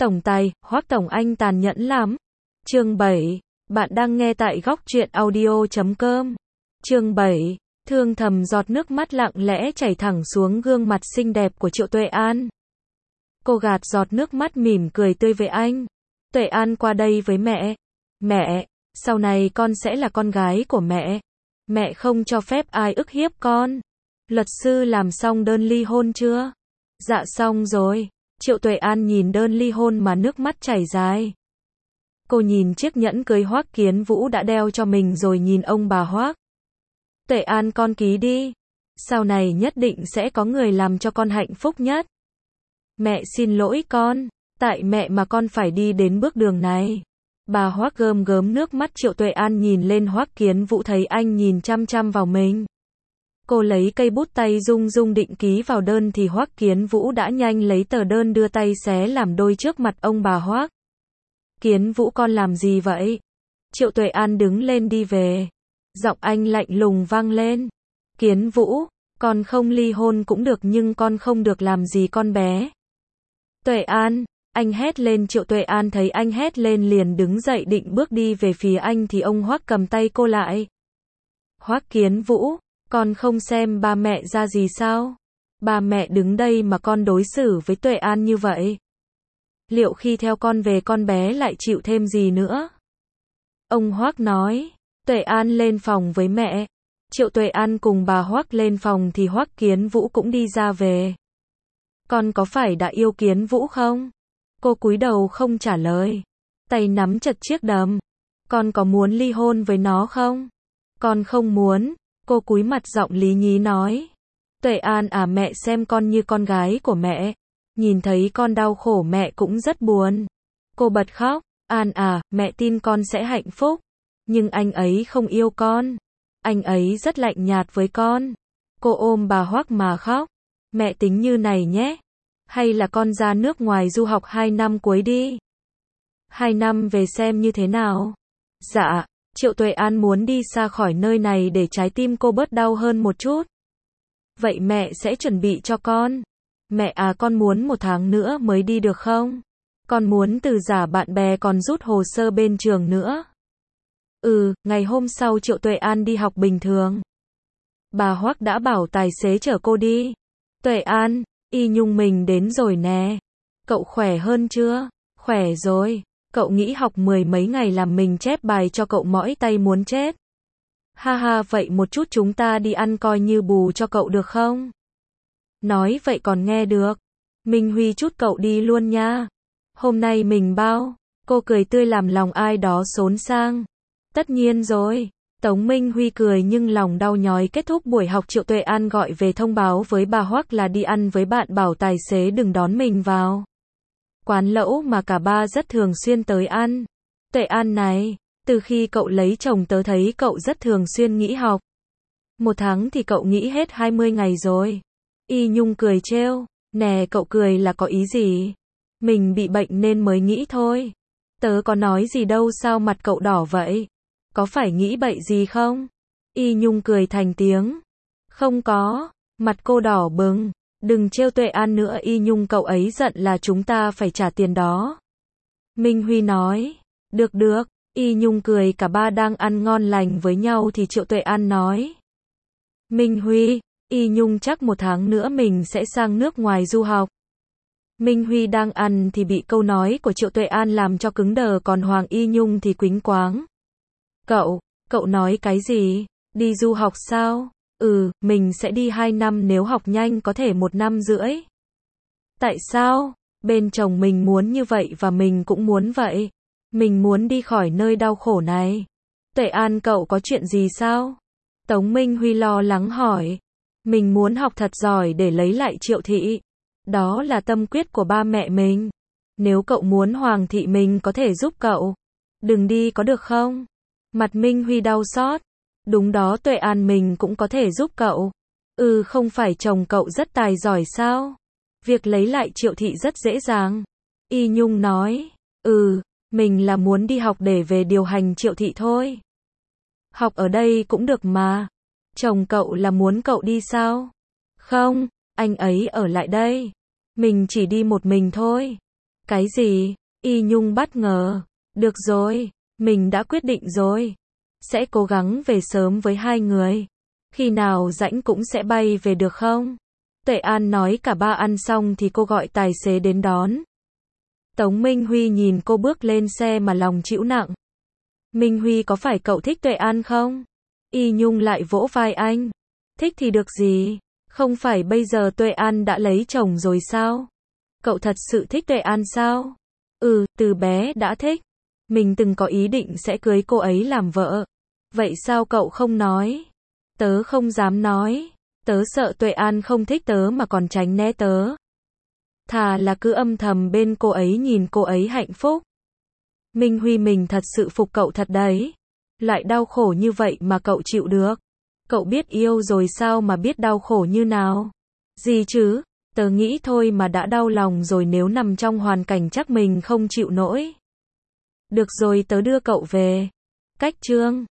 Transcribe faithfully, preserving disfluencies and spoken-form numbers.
Tổng tài, Hoắc Tổng Anh tàn nhẫn lắm. Chương bảy. Bạn đang nghe tại góc truyện audio chấm com. Chương bảy. Thương thầm giọt nước mắt lặng lẽ chảy thẳng xuống gương mặt xinh đẹp của Triệu Tuệ An. Cô gạt giọt nước mắt mỉm cười tươi với anh. Tuệ An qua đây với mẹ. Mẹ, sau này con sẽ là con gái của mẹ. Mẹ không cho phép ai ức hiếp con. Luật sư làm xong đơn ly hôn chưa? Dạ xong rồi. Triệu Tuệ An nhìn đơn ly hôn mà nước mắt chảy dài. Cô nhìn chiếc nhẫn cưới Hoắc Kiến Vũ đã đeo cho mình rồi nhìn ông bà Hoắc. Tuệ An con ký đi. Sau này nhất định sẽ có người làm cho con hạnh phúc nhất. Mẹ xin lỗi con. Tại mẹ mà con phải đi đến bước đường này. Bà Hoắc gơm gớm nước mắt. Triệu Tuệ An nhìn lên Hoắc Kiến Vũ thấy anh nhìn chăm chăm vào mình. Cô lấy cây bút tay rung rung định ký vào đơn thì Hoắc Kiến Vũ đã nhanh lấy tờ đơn đưa tay xé làm đôi trước mặt ông bà Hoắc. Kiến Vũ con làm gì vậy? Triệu Tuệ An đứng lên đi về. Giọng anh lạnh lùng vang lên. Kiến Vũ, con không ly hôn cũng được nhưng con không được làm gì con bé. Tuệ An, anh hét lên. Triệu Tuệ An thấy anh hét lên liền đứng dậy định bước đi về phía anh thì ông Hoắc cầm tay cô lại. Hoắc Kiến Vũ, con không xem ba mẹ ra gì sao? Ba mẹ đứng đây mà con đối xử với Tuệ An như vậy. Liệu khi theo con về con bé lại chịu thêm gì nữa? Ông Hoắc nói. Tuệ An lên phòng với mẹ. Triệu Tuệ An cùng bà Hoắc lên phòng thì Hoắc Kiến Vũ cũng đi ra về. Con có phải đã yêu Kiến Vũ không? Cô cúi đầu không trả lời. Tay nắm chặt chiếc đầm. Con có muốn ly hôn với nó không? Con không muốn. Cô cúi mặt giọng lý nhí nói. Tuệ An à, mẹ xem con như con gái của mẹ. Nhìn thấy con đau khổ mẹ cũng rất buồn. Cô bật khóc. An à, mẹ tin con sẽ hạnh phúc. Nhưng anh ấy không yêu con. Anh ấy rất lạnh nhạt với con. Cô ôm bà Hoắc mà khóc. Mẹ tính như này nhé. Hay là con ra nước ngoài du học hai năm cuối đi. Hai năm về xem như thế nào. Dạ. Triệu Tuệ An muốn đi xa khỏi nơi này để trái tim cô bớt đau hơn một chút. Vậy mẹ sẽ chuẩn bị cho con. Mẹ à, con muốn một tháng nữa mới đi được không? Con muốn từ giả bạn bè còn rút hồ sơ bên trường nữa. Ừ, ngày hôm sau Triệu Tuệ An đi học bình thường. Bà Hoắc đã bảo tài xế chở cô đi. Tuệ An, Y Nhung mình đến rồi nè. Cậu khỏe hơn chưa? Khỏe rồi. Cậu nghĩ học mười mấy ngày làm mình chép bài cho cậu mỏi tay muốn chết. Ha ha, vậy một chút chúng ta đi ăn coi như bù cho cậu được không? Nói vậy còn nghe được. Minh Huy chút cậu đi luôn nha. Hôm nay mình bao. Cô cười tươi làm lòng ai đó xốn sang. Tất nhiên rồi. Tống Minh Huy cười nhưng lòng đau nhói. Kết thúc buổi học Triệu Tuệ An gọi về thông báo với bà Hoắc là đi ăn với bạn, bảo tài xế đừng đón mình vào quán lẩu mà cả ba rất thường xuyên tới ăn. Tuệ An này, từ khi cậu lấy chồng tớ thấy cậu rất thường xuyên nghỉ học. Một tháng thì cậu nghỉ hết hai mươi ngày rồi. Y Nhung cười trêu. Nè, cậu cười là có ý gì? Mình bị bệnh nên mới nghĩ thôi. Tớ có nói gì đâu, sao mặt cậu đỏ vậy? Có phải nghĩ bậy gì không? Y Nhung cười thành tiếng. Không có. Mặt cô đỏ bừng. Đừng trêu Tuệ An nữa Y Nhung, cậu ấy giận là chúng ta phải trả tiền đó. Minh Huy nói. Được được. Y Nhung cười. Cả ba đang ăn ngon lành với nhau thì Triệu Tuệ An nói. Minh Huy, Y Nhung chắc một tháng nữa mình sẽ sang nước ngoài du học. Minh Huy đang ăn thì bị câu nói của Triệu Tuệ An làm cho cứng đờ, còn Hoàng Y Nhung thì quýnh quáng. Cậu, cậu nói cái gì? Đi du học sao? Ừ, mình sẽ đi hai năm, nếu học nhanh có thể một năm rưỡi. Tại sao? Bên chồng mình muốn như vậy và mình cũng muốn vậy. Mình muốn đi khỏi nơi đau khổ này. Tuệ An, cậu có chuyện gì sao? Tống Minh Huy lo lắng hỏi. Mình muốn học thật giỏi để lấy lại Triệu thị. Đó là tâm quyết của ba mẹ mình. Nếu cậu muốn Hoàng thị mình có thể giúp cậu. Đừng đi có được không? Mặt Minh Huy đau xót. Đúng đó Tuệ An, mình cũng có thể giúp cậu. Ừ, không phải chồng cậu rất tài giỏi sao? Việc lấy lại Triệu thị rất dễ dàng. Y Nhung nói. Ừ, mình là muốn đi học để về điều hành Triệu thị thôi. Học ở đây cũng được mà. Chồng cậu là muốn cậu đi sao? Không, anh ấy ở lại đây. Mình chỉ đi một mình thôi. Cái gì? Y Nhung bất ngờ. Được rồi, mình đã quyết định rồi. Sẽ cố gắng về sớm với hai người. Khi nào rảnh cũng sẽ bay về được không? Tuệ An nói cả ba ăn xong thì cô gọi tài xế đến đón. Tống Minh Huy nhìn cô bước lên xe mà lòng chịu nặng. Minh Huy, có phải cậu thích Tuệ An không? Y Nhung lại vỗ vai anh. Thích thì được gì? Không phải bây giờ Tuệ An đã lấy chồng rồi sao? Cậu thật sự thích Tuệ An sao? Ừ, từ bé đã thích. Mình từng có ý định sẽ cưới cô ấy làm vợ. Vậy sao cậu không nói? Tớ không dám nói. Tớ sợ Tuệ An không thích tớ mà còn tránh né tớ. Thà là cứ âm thầm bên cô ấy nhìn cô ấy hạnh phúc. Minh Huy, mình thật sự phục cậu thật đấy. Loại đau khổ như vậy mà cậu chịu được. Cậu biết yêu rồi sao mà biết đau khổ như nào? Gì chứ? Tớ nghĩ thôi mà đã đau lòng rồi, nếu nằm trong hoàn cảnh chắc mình không chịu nổi. Được rồi, tớ đưa cậu về. Cách Trương.